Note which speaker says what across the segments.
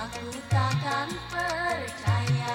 Speaker 1: aku takkan percaya.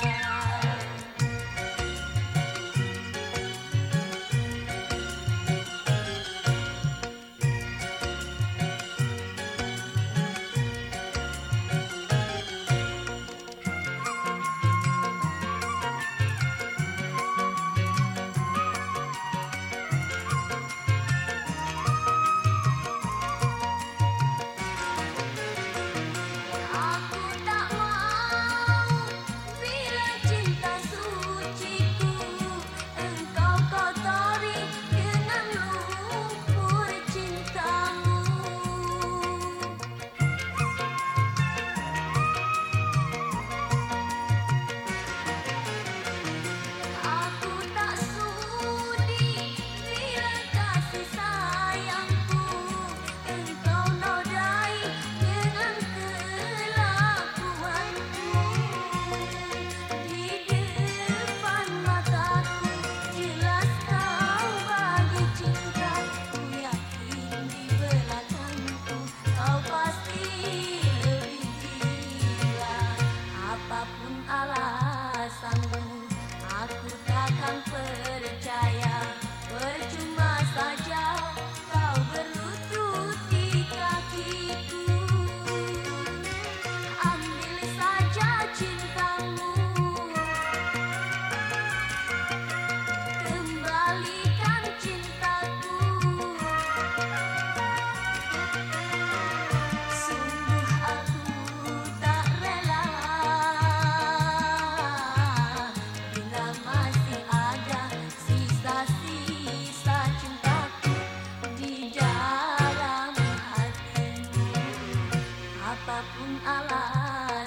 Speaker 1: Aku tak mau bila cinta suciku engkau kotori dengan lumpur cintamu. Aku tak sudi bila kasih sayangku engkau nodai dengan kelakuanmu. Di depan mataku jelas kau bagi cinta, ku yakin di belakangku kau pasti lebih gila. Apapun alasanmu, aku takkan percaya. Percuma saja kau berlutut di kakiku. Ambil saja cintamu, kembalikan cintaku. Sungguh aku tak rela bila masih ada sisa-sisa cintaku di dalam hatimu. Apapun alasan